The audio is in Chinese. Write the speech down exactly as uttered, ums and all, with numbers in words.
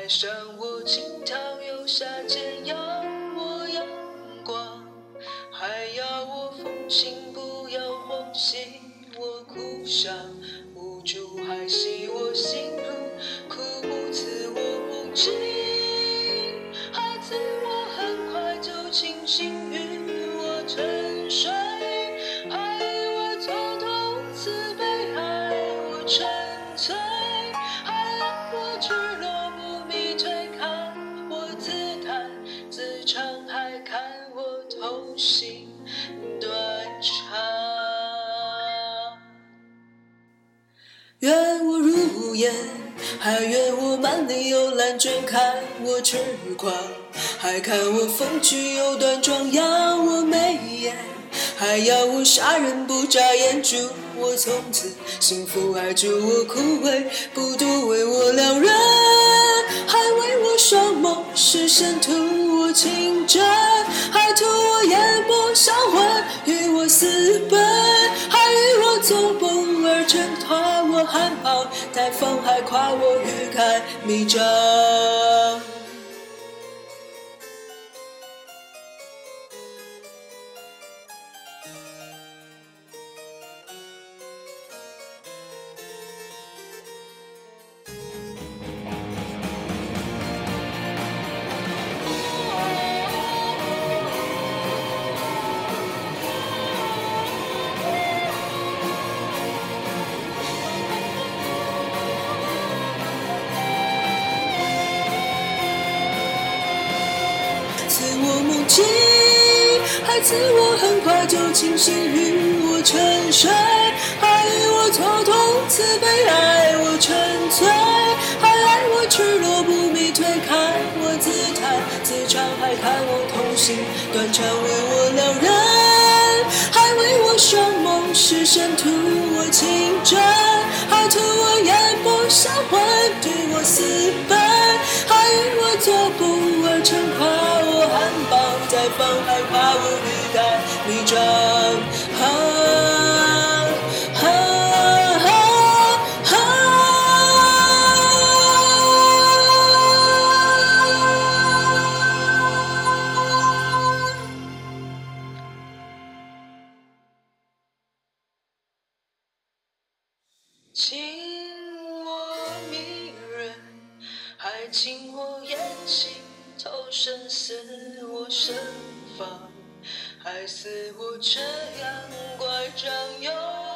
上我惊涛游下间要我阳光，还要我风情不要晃醒我哭伤，无助还系我心如枯木刺我不尽，还赐我很快就清醒与我沉睡，还我蹉跎慈悲，还我沉醉，还让我赤裸不迷退，看我自弹自唱，还看我痛心断肠。愿我如烟，还愿我满脸幽兰卷，看我痴狂，还看我风趣又端庄，要我眉眼，还要我杀人不眨眼，祝我从此幸福，还祝我枯萎不独为我两人，还为我双眸是神图我情真，还图我眼波销魂，与我私奔，还与我做梦而挣脱我含苞待放，还夸我欲盖弥彰。赐我梦境，还赐我很快就清醒，与我沉睡，还与我蹉跎慈悲，爱我沉醉，还爱我赤裸不迷退，看我自弹自唱，还看我痛心断肠，为我两人，还为我双眸是神图我情真，还图我眼波销魂，与我私奔，还与我做不而成，夸我含苞待放，还夸我欲盖弥彰。啊啊啊啊亲我迷人，还亲我眼睛，投身似我身房，还似我这样乖张又